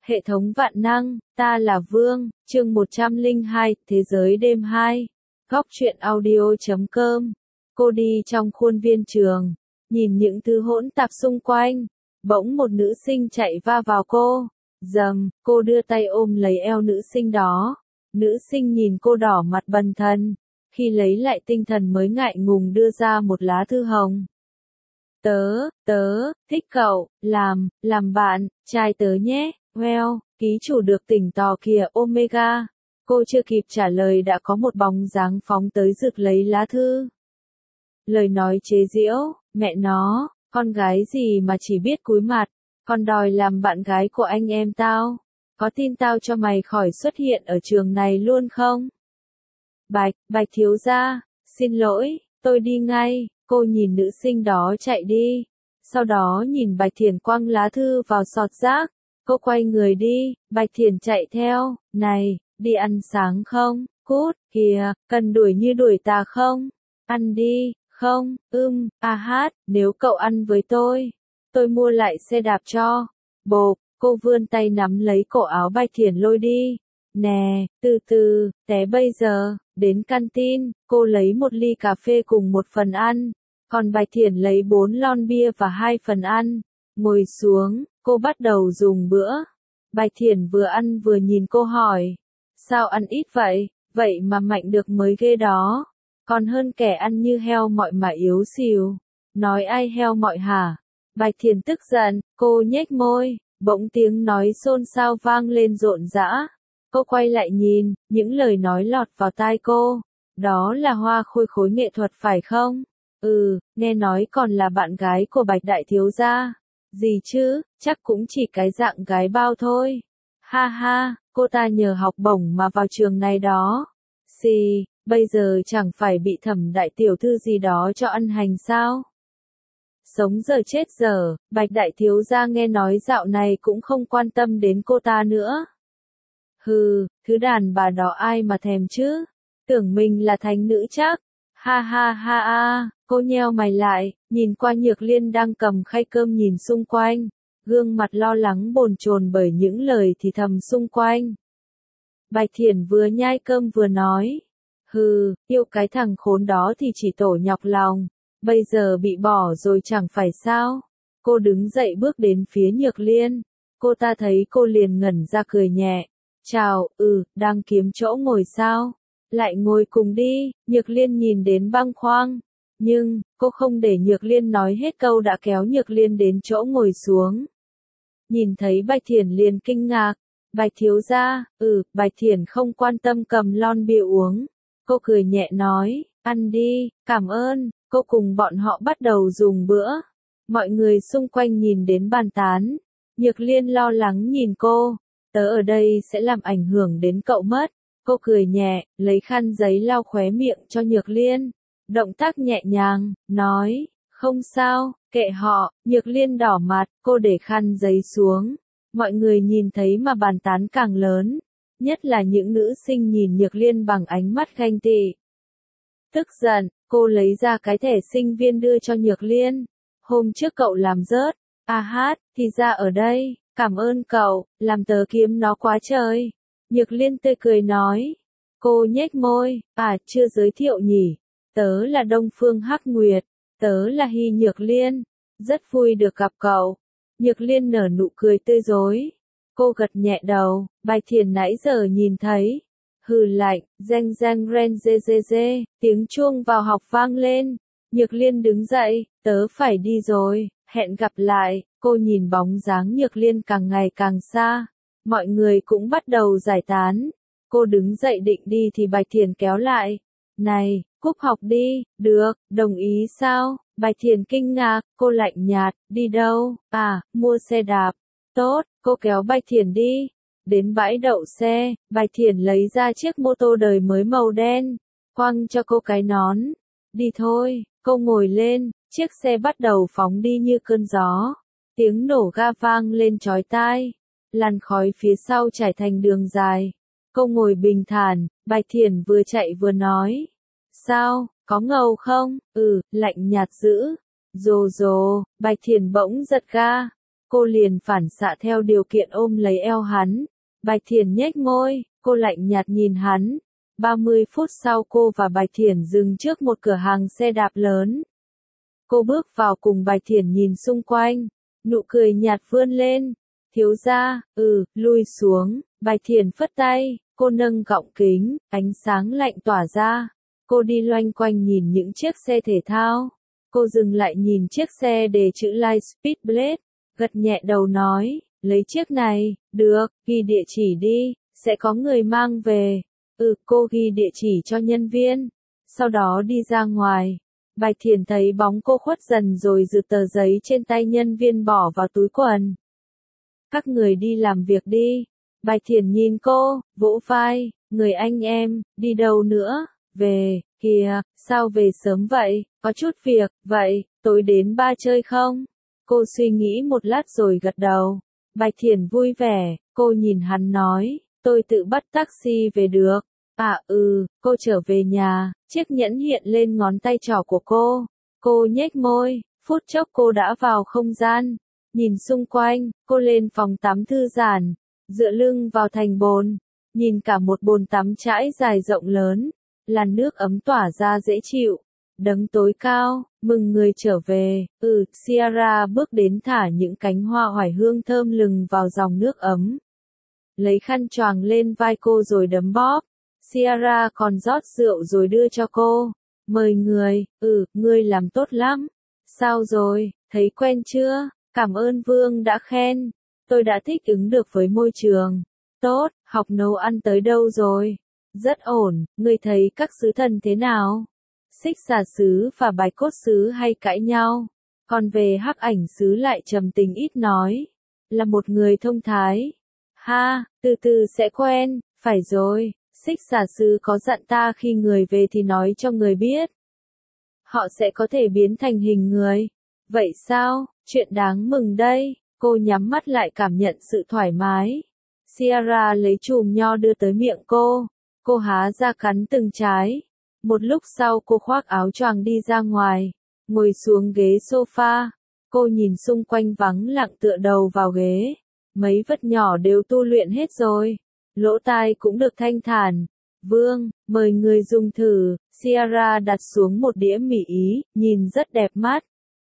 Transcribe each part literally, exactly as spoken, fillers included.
Hệ thống vạn năng, ta là Vương, chương một trăm lẻ hai, Thế giới đêm hai. Góc truyện audio chấm com. Cô đi trong khuôn viên trường, nhìn những thứ hỗn tạp xung quanh. Bỗng một nữ sinh chạy va vào cô. Dầm, cô đưa tay ôm lấy eo nữ sinh đó. Nữ sinh nhìn cô đỏ mặt bần thần. Khi lấy lại tinh thần mới ngại ngùng đưa ra một lá thư hồng. Tớ, tớ, thích cậu, làm, làm bạn, trai tớ nhé, well, ký chủ được tỉnh tò kìa Omega. Cô chưa kịp trả lời đã có một bóng dáng phóng tới rực lấy lá thư. Lời nói chế giễu, mẹ nó, con gái gì mà chỉ biết cúi mặt, con đòi làm bạn gái của anh em tao. Có tin tao cho mày khỏi xuất hiện ở trường này luôn không? Bạch, Bạch thiếu gia, xin lỗi, tôi đi ngay. Cô nhìn nữ sinh đó chạy đi. Sau đó nhìn Bạch Thiển quăng lá thư vào sọt rác. Cô quay người đi, Bạch Thiển chạy theo. Này, đi ăn sáng không? Cút, kìa, cần đuổi như đuổi tà không? Ăn đi, không, ưm, à hát, nếu cậu ăn với tôi, tôi mua lại xe đạp cho. Bộp, cô vươn tay nắm lấy cổ áo Bạch Thiển lôi đi. Nè, từ từ, té bây giờ, đến canteen, cô lấy một ly cà phê cùng một phần ăn, còn Bạch Thiển lấy bốn lon bia và hai phần ăn. Ngồi xuống, cô bắt đầu dùng bữa. Bạch Thiển vừa ăn vừa nhìn cô hỏi, sao ăn ít vậy, vậy mà mạnh được mới ghê đó, còn hơn kẻ ăn như heo mọi mà yếu xìu. Nói ai heo mọi hả? Bạch Thiển tức giận, cô nhếch môi, bỗng tiếng nói xôn xao vang lên rộn rã. Cô quay lại nhìn, những lời nói lọt vào tai cô. Đó là Hoa Khôi khối nghệ thuật phải không? Ừ, nghe nói còn là bạn gái của Bạch đại thiếu gia. Gì chứ, chắc cũng chỉ cái dạng gái bao thôi. Ha ha, cô ta nhờ học bổng mà vào trường này đó. Xì, bây giờ chẳng phải bị Thẩm đại tiểu thư gì đó cho ăn hành sao? Sống giờ chết giờ, Bạch đại thiếu gia nghe nói dạo này cũng không quan tâm đến cô ta nữa. Hừ, thứ đàn bà đó ai mà thèm chứ? Tưởng mình là thánh nữ chắc. Ha ha ha ha, cô nheo mày lại, nhìn qua Nhược Liên đang cầm khay cơm nhìn xung quanh, gương mặt lo lắng bồn chồn bởi những lời thì thầm xung quanh. Bạch Thiển vừa nhai cơm vừa nói, hừ, yêu cái thằng khốn đó thì chỉ tổ nhọc lòng, bây giờ bị bỏ rồi chẳng phải sao. Cô đứng dậy bước đến phía Nhược Liên, cô ta thấy cô liền ngẩn ra cười nhẹ. Chào, ừ, đang kiếm chỗ ngồi sao? Lại ngồi cùng đi, Nhược Liên nhìn đến băng khoang. Nhưng, cô không để Nhược Liên nói hết câu đã kéo Nhược Liên đến chỗ ngồi xuống. Nhìn thấy Bạch Thiển liền kinh ngạc. Bạch thiếu gia, ừ, Bạch Thiển không quan tâm cầm lon bia uống. Cô cười nhẹ nói, ăn đi, cảm ơn. Cô cùng bọn họ bắt đầu dùng bữa. Mọi người xung quanh nhìn đến bàn tán. Nhược Liên lo lắng nhìn cô. Tớ ở đây sẽ làm ảnh hưởng đến cậu mất. Cô cười nhẹ, lấy khăn giấy lau khóe miệng cho Nhược Liên. Động tác nhẹ nhàng, nói, không sao, kệ họ. Nhược Liên đỏ mặt, cô để khăn giấy xuống. Mọi người nhìn thấy mà bàn tán càng lớn. Nhất là những nữ sinh nhìn Nhược Liên bằng ánh mắt ganh tị. Tức giận, cô lấy ra cái thẻ sinh viên đưa cho Nhược Liên. Hôm trước cậu làm rớt. À hát, thì ra ở đây. Cảm ơn cậu, làm tớ kiếm nó quá trời. Nhược Liên tươi cười nói. Cô nhếch môi, à chưa giới thiệu nhỉ. Tớ là Đông Phương Hắc Nguyệt, tớ là Hy Nhược Liên. Rất vui được gặp cậu. Nhược Liên nở nụ cười tươi rói. Cô gật nhẹ đầu, Bạch Thiển nãy giờ nhìn thấy. Hừ lạnh, reng reng ren dê dê dê, tiếng chuông vào học vang lên. Nhược Liên đứng dậy, tớ phải đi rồi, hẹn gặp lại. Cô nhìn bóng dáng Nhược Liên càng ngày càng xa. Mọi người cũng bắt đầu giải tán. Cô đứng dậy định đi thì Bạch Thiển kéo lại. Này, cúp học đi, được, đồng ý sao? Bạch Thiển kinh ngạc, cô lạnh nhạt, đi đâu? À, mua xe đạp. Tốt, cô kéo Bạch Thiển đi. Đến bãi đậu xe, Bạch Thiển lấy ra chiếc mô tô đời mới màu đen. Quăng cho cô cái nón. Đi thôi, cô ngồi lên, chiếc xe bắt đầu phóng đi như cơn gió. Tiếng nổ ga vang lên chói tai. Làn khói phía sau trải thành đường dài. Cô ngồi bình thản, Bạch Thiển vừa chạy vừa nói. Sao, có ngầu không? Ừ, lạnh nhạt dữ. Rồ rồ, Bạch Thiển bỗng giật ga. cô liền phản xạ theo điều kiện ôm lấy eo hắn. Bạch Thiển nhếch môi, cô lạnh nhạt nhìn hắn. ba mươi phút sau cô và Bạch Thiển dừng trước một cửa hàng xe đạp lớn. Cô bước vào cùng Bạch Thiển nhìn xung quanh, nụ cười nhạt vươn lên. Thiếu gia, ừ, lui xuống. Bạch Thiển phất tay, cô nâng gọng kính, ánh sáng lạnh tỏa ra. Cô đi loanh quanh nhìn những chiếc xe thể thao. Cô dừng lại nhìn chiếc xe đề chữ Lightspeed Blade, gật nhẹ đầu nói, lấy chiếc này, được, ghi địa chỉ đi, sẽ có người mang về. Ừ, cô ghi địa chỉ cho nhân viên, sau đó đi ra ngoài. Bạch Thiển thấy bóng cô khuất dần rồi giựt tờ giấy trên tay nhân viên bỏ vào túi quần. Các người đi làm việc đi. Bạch Thiển nhìn cô, vỗ vai, người anh em, đi đâu nữa, về, kìa, sao về sớm vậy, có chút việc, vậy, tối đến ba chơi không? Cô suy nghĩ một lát rồi gật đầu. Bạch Thiển vui vẻ, cô nhìn hắn nói, tôi tự bắt taxi về được. À ừ, cô trở về nhà, chiếc nhẫn hiện lên ngón tay trỏ của cô. Cô nhếch môi, phút chốc cô đã vào không gian. Nhìn xung quanh, cô lên phòng tắm thư giãn, dựa lưng vào thành bồn, nhìn cả một bồn tắm trải dài rộng lớn, làn nước ấm tỏa ra dễ chịu. Đấng tối cao, mừng người trở về, ừ, Sierra bước đến thả những cánh hoa oải hương thơm lừng vào dòng nước ấm. Lấy khăn choàng lên vai cô rồi đấm bóp. Sierra còn rót rượu rồi đưa cho cô. Mời người, ừ, ngươi làm tốt lắm. Sao rồi, thấy quen chưa? Cảm ơn Vương đã khen. Tôi đã thích ứng được với môi trường. Tốt, học nấu ăn tới đâu rồi? Rất ổn, ngươi thấy các sứ thần thế nào? Xích xà sứ và bạch cốt sứ hay cãi nhau? Còn về hắc ảnh sứ lại trầm tính ít nói. Là một người thông thái. Ha, từ từ sẽ quen, phải rồi. Xích xà sứ có dặn ta khi người về thì nói cho người biết. Họ sẽ có thể biến thành hình người. Vậy sao, chuyện đáng mừng đây. Cô nhắm mắt lại cảm nhận sự thoải mái. Sierra lấy chùm nho đưa tới miệng cô. Cô há ra cắn từng trái. Một lúc sau cô khoác áo choàng đi ra ngoài. Ngồi xuống ghế sofa. Cô nhìn xung quanh vắng lặng tựa đầu vào ghế. Mấy vật nhỏ đều tu luyện hết rồi. Lỗ tai cũng được thanh thản. Vương, mời người dùng thử. Sierra đặt xuống một đĩa mì Ý, nhìn rất đẹp mắt.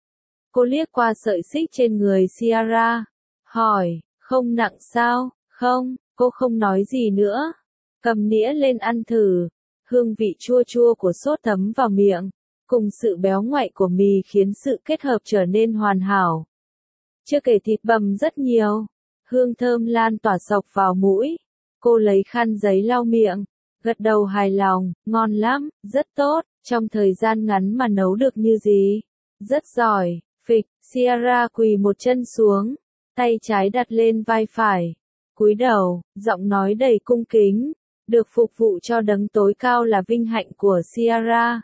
Cô liếc qua sợi xích trên người Sierra. Hỏi, không nặng sao? Không, cô không nói gì nữa. Cầm nĩa lên ăn thử. Hương vị chua chua của sốt thấm vào miệng. Cùng sự béo ngoại của mì khiến sự kết hợp trở nên hoàn hảo. Chưa kể thịt bằm rất nhiều. Hương thơm lan tỏa sộc vào mũi. Cô lấy khăn giấy lau miệng. Gật đầu hài lòng, ngon lắm, rất tốt. Trong thời gian ngắn mà nấu được như gì? Rất giỏi. Phịch, Sierra quỳ một chân xuống. Tay trái đặt lên vai phải. Cúi đầu, giọng nói đầy cung kính. Được phục vụ cho đấng tối cao là vinh hạnh của Sierra.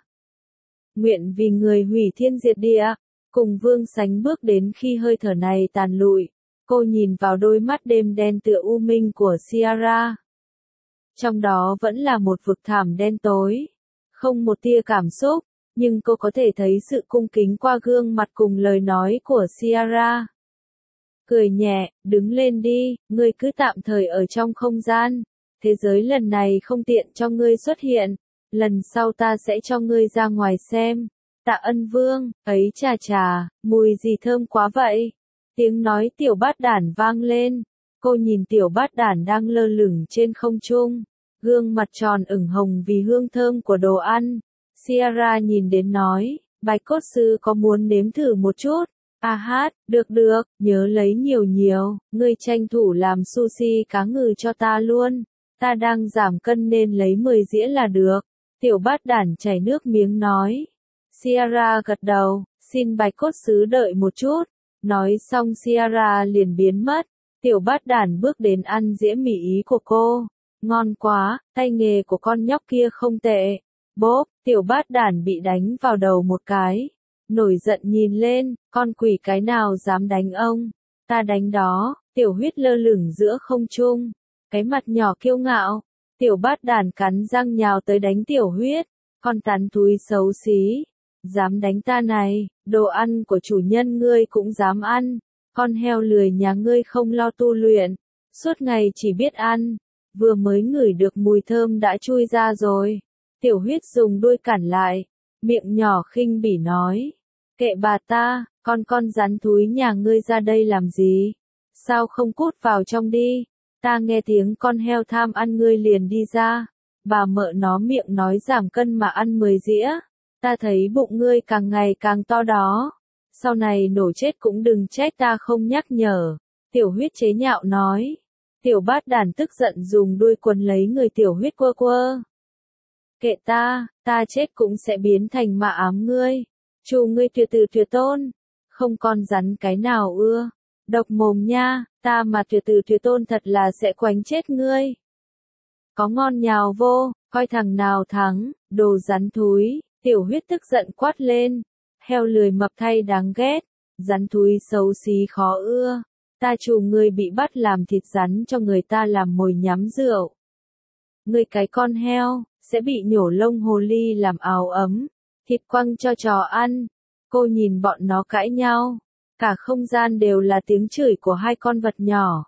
Nguyện vì người hủy thiên diệt địa. Cùng Vương sánh bước đến khi hơi thở này tàn lụi. Cô nhìn vào đôi mắt đêm đen tựa u minh của Sierra. Trong đó vẫn là một vực thẳm đen tối. Không một tia cảm xúc, nhưng cô có thể thấy sự cung kính qua gương mặt cùng lời nói của Sierra. Cười nhẹ, đứng lên đi, ngươi cứ tạm thời ở trong không gian. Thế giới lần này không tiện cho ngươi xuất hiện. Lần sau ta sẽ cho ngươi ra ngoài xem. Tạ Ân Vương, ấy chà chà, mùi gì thơm quá vậy. Tiếng nói tiểu bát đản vang lên. Cô nhìn tiểu bát đản đang lơ lửng trên không trung. Gương mặt tròn ửng hồng vì hương thơm của đồ ăn. Sierra nhìn đến nói, bạch cốt sư có muốn nếm thử một chút? À hát, được được, nhớ lấy nhiều nhiều, ngươi tranh thủ làm sushi cá ngừ cho ta luôn. Ta đang giảm cân nên lấy mười dĩa là được. Tiểu bát đản chảy nước miếng nói. Sierra gật đầu, xin bạch cốt sứ đợi một chút. Nói xong Sierra liền biến mất. Tiểu bát đản bước đến ăn dĩa mì Ý của cô. Ngon quá, tay nghề của con nhóc kia không tệ. Bốp, tiểu bát đản bị đánh vào đầu một cái. Nổi giận nhìn lên, con quỷ cái nào dám đánh ông. Ta đánh đó, tiểu huyết lơ lửng giữa không trung. Cái mặt nhỏ kiêu ngạo. Tiểu bát đản cắn răng nhào tới đánh tiểu huyết. Con tắn túi xấu xí. Dám đánh ta này, đồ ăn của chủ nhân ngươi cũng dám ăn. Con heo lười nhà ngươi không lo tu luyện, suốt ngày chỉ biết ăn, vừa mới ngửi được mùi thơm đã chui ra rồi. Tiểu Huyết dùng đuôi cản lại, miệng nhỏ khinh bỉ nói, kệ bà ta, con con rắn thúi nhà ngươi ra đây làm gì? Sao không cút vào trong đi? Ta nghe tiếng con heo tham ăn ngươi liền đi ra. Bà mợ nó miệng nói giảm cân mà ăn mười dĩa. Ta thấy bụng ngươi càng ngày càng to đó. Sau này nổ chết cũng đừng trách ta không nhắc nhở. Tiểu Huyết chế nhạo nói. Tiểu Bát Đàn tức giận dùng đuôi quấn lấy người Tiểu Huyết quơ quơ. Kệ ta, ta chết cũng sẽ biến thành mạ ám ngươi. Chu ngươi tuyệt từ tuyệt tôn. Không con rắn cái nào ưa. Độc mồm nha, ta mà tuyệt từ tuyệt tôn thật là sẽ quánh chết ngươi. Có ngon nhào vô, coi thằng nào thắng, đồ rắn thúi. Tiểu Huyết tức giận quát lên. Heo lười mập thay đáng ghét. Rắn thúi xấu xí khó ưa. Ta chủ ngươi bị bắt làm thịt rắn cho người ta làm mồi nhắm rượu. Ngươi cái con heo, sẽ bị nhổ lông hồ ly làm áo ấm. Thịt quăng cho chó ăn. Cô nhìn bọn nó cãi nhau. Cả không gian đều là tiếng chửi của hai con vật nhỏ.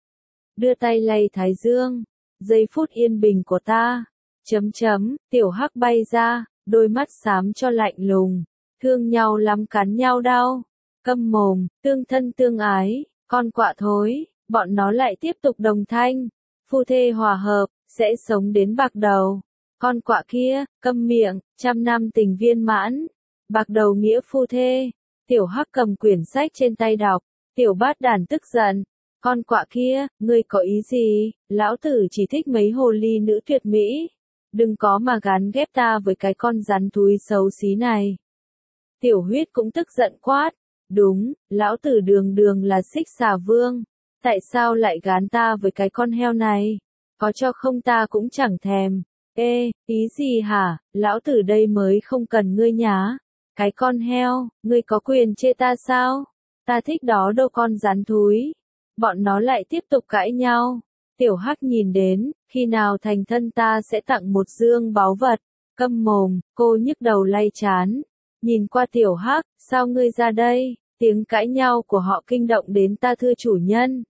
Đưa tay lay thái dương. Giây phút yên bình của ta. Chấm chấm, Tiểu Hắc bay ra, đôi mắt xám cho lạnh lùng. Thương nhau lắm cắn nhau đau. Câm mồm, tương thân tương ái, con quạ thối, bọn nó lại tiếp tục đồng thanh. Phu thê hòa hợp, sẽ sống đến bạc đầu. Con quạ kia, câm miệng, trăm năm tình viên mãn. Bạc đầu nghĩa phu thê. Tiểu Hắc cầm quyển sách trên tay đọc. Tiểu Bát Đàn tức giận. Con quạ kia, ngươi có ý gì? Lão tử chỉ thích mấy hồ ly nữ tuyệt mỹ. Đừng có mà gán ghép ta với cái con rắn thúi xấu xí này. Tiểu Huyết cũng tức giận quát. Đúng, lão tử đường đường là Xích Xà Vương. Tại sao lại gán ta với cái con heo này? Có cho không ta cũng chẳng thèm. Ê, ý gì hả? Lão tử đây mới không cần ngươi nhá. Cái con heo, ngươi có quyền chê ta sao? Ta thích đó đâu con rắn thúi. Bọn nó lại tiếp tục cãi nhau. Tiểu Hắc nhìn đến, khi nào thành thân ta sẽ tặng một dương báu vật. Câm mồm, cô nhức đầu lay chán. Nhìn qua Tiểu Hắc, sao ngươi ra đây? Tiếng cãi nhau của họ kinh động đến ta thưa chủ nhân.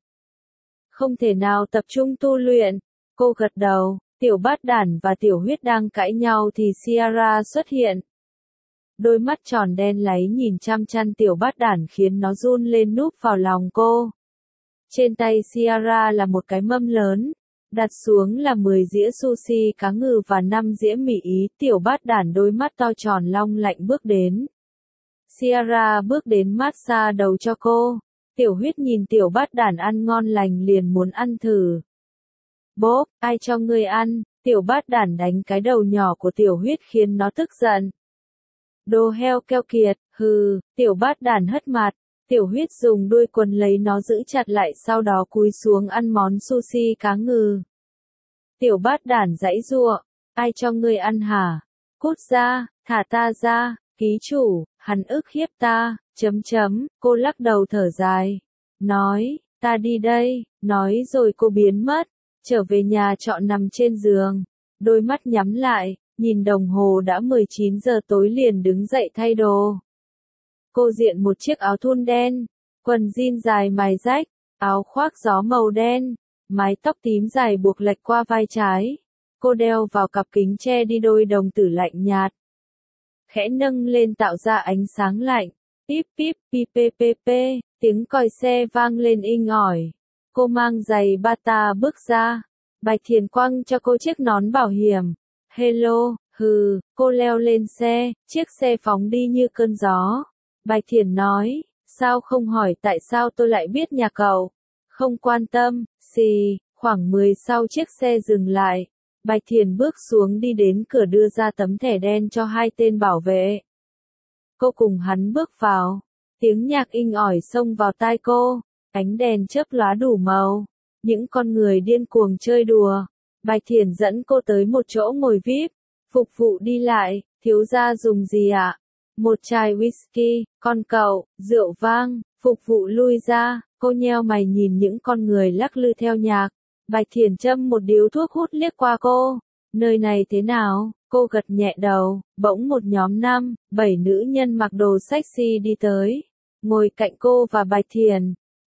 Không thể nào tập trung tu luyện. Cô gật đầu, Tiểu Bát Đàn và Tiểu Huyết đang cãi nhau thì Ciara xuất hiện. Đôi mắt tròn đen láy nhìn chăm chăm Tiểu Bát Đàn khiến nó run lên núp vào lòng cô. Trên tay Ciara là một cái mâm lớn, đặt xuống là mười dĩa sushi cá ngừ và năm dĩa mì Ý. Tiểu Bát Đàn đôi mắt to tròn long lạnh bước đến. Ciara bước đến massage đầu cho cô. Tiểu Huyết nhìn Tiểu Bát Đàn ăn ngon lành liền muốn ăn thử. Bốp, ai cho ngươi ăn? Tiểu Bát Đàn đánh cái đầu nhỏ của Tiểu Huyết khiến nó tức giận. Đồ heo keo kiệt, hừ, Tiểu Bát Đàn hất mặt. Tiểu Huyết dùng đuôi quần lấy nó giữ chặt lại sau đó cúi xuống ăn món sushi cá ngừ. Tiểu Bát Đàn giãy giụa, ai cho ngươi ăn hả? Cút ra, thả ta ra, ký chủ, hắn ức hiếp ta, chấm chấm, cô lắc đầu thở dài. Nói, ta đi đây, nói rồi cô biến mất, trở về nhà trọ nằm trên giường. Đôi mắt nhắm lại, nhìn đồng hồ đã mười chín giờ tối liền đứng dậy thay đồ. Cô diện một chiếc áo thun đen, quần jean dài mài rách, áo khoác gió màu đen, mái tóc tím dài buộc lệch qua vai trái. Cô đeo vào cặp kính che đi đôi đồng tử lạnh nhạt. Khẽ nâng lên tạo ra ánh sáng lạnh. Píp píp pi pê pê pê, tiếng còi xe vang lên inh ỏi. Cô mang giày bata bước ra. Bạch Thiền quăng cho cô chiếc nón bảo hiểm. Hello, hừ, cô leo lên xe, chiếc xe phóng đi như cơn gió. Bạch Thiền nói, sao không hỏi tại sao tôi lại biết nhà cậu? Không quan tâm, xì, khoảng mười sau chiếc xe dừng lại. Bạch Thiền bước xuống đi đến cửa đưa ra tấm thẻ đen cho hai tên bảo vệ. Cô cùng hắn bước vào. Tiếng nhạc inh ỏi xông vào tai cô. Ánh đèn chớp lóa đủ màu. Những con người điên cuồng chơi đùa. Bạch Thiền dẫn cô tới một chỗ ngồi vi ai pi. Phục vụ đi lại, thiếu gia dùng gì ạ? Một chai whisky, con cậu, rượu vang. Phục vụ lui ra, cô nheo mày nhìn những con người lắc lư theo nhạc. Bạch Thiền châm một điếu thuốc hút liếc qua cô. Nơi này thế nào? Cô gật nhẹ đầu, bỗng một nhóm năm, bảy nữ nhân mặc đồ sexy đi tới. Ngồi cạnh cô và Bạch Thiền.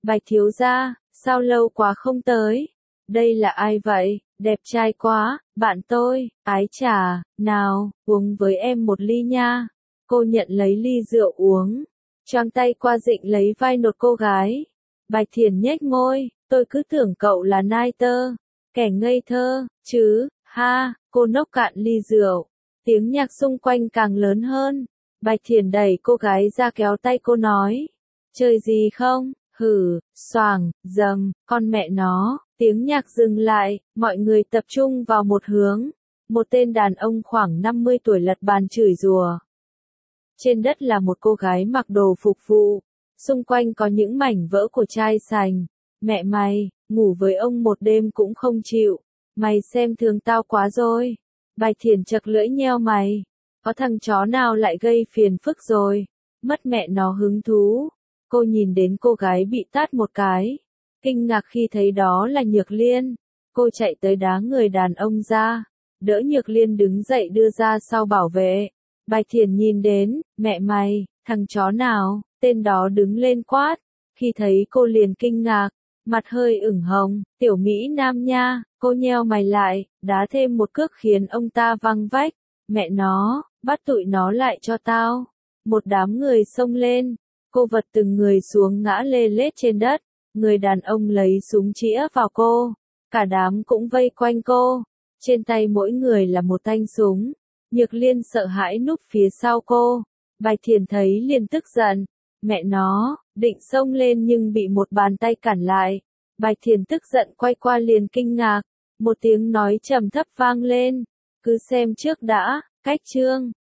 Bạch thiếu gia, sao lâu quá không tới? Đây là ai vậy? Đẹp trai quá, bạn tôi, ái trà, nào, uống với em một ly nha. Cô nhận lấy ly rượu uống, choàng tay qua dịnh lấy vai nột cô gái. Bạch Thiền nhếch môi, tôi cứ tưởng cậu là nai tơ, kẻ ngây thơ, chứ, ha, cô nốc cạn ly rượu. Tiếng nhạc xung quanh càng lớn hơn. Bạch Thiền đẩy cô gái ra kéo tay cô nói, chơi gì không? Hử, xoàng, dầm, con mẹ nó, tiếng nhạc dừng lại, mọi người tập trung vào một hướng. Một tên đàn ông khoảng năm mươi tuổi lật bàn chửi rủa. Trên đất là một cô gái mặc đồ phục vụ, xung quanh có những mảnh vỡ của chai sành. Mẹ mày, ngủ với ông một đêm cũng không chịu, mày xem thường tao quá rồi. Bạch Thiền chật lưỡi nheo mày, có thằng chó nào lại gây phiền phức rồi, mất mẹ nó hứng thú. Cô nhìn đến cô gái bị tát một cái, kinh ngạc khi thấy đó là Nhược Liên. Cô chạy tới đá người đàn ông ra, đỡ Nhược Liên đứng dậy đưa ra sau bảo vệ. Bạch Thiền nhìn đến, mẹ mày, thằng chó nào, tên đó đứng lên quát. Khi thấy cô liền kinh ngạc, mặt hơi ửng hồng, tiểu Mỹ Nam nha, cô nheo mày lại, đá thêm một cước khiến ông ta văng vách. Mẹ nó, bắt tụi nó lại cho tao. Một đám người xông lên, cô vật từng người xuống ngã lê lết trên đất, người đàn ông lấy súng chĩa vào cô, cả đám cũng vây quanh cô, trên tay mỗi người là một thanh súng. Nhược Liên sợ hãi núp phía sau cô, Bạch Thiền thấy liền tức giận, mẹ nó, định xông lên nhưng bị một bàn tay cản lại. Bạch Thiền tức giận quay qua liền kinh ngạc, một tiếng nói trầm thấp vang lên, cứ xem trước đã, cách chương.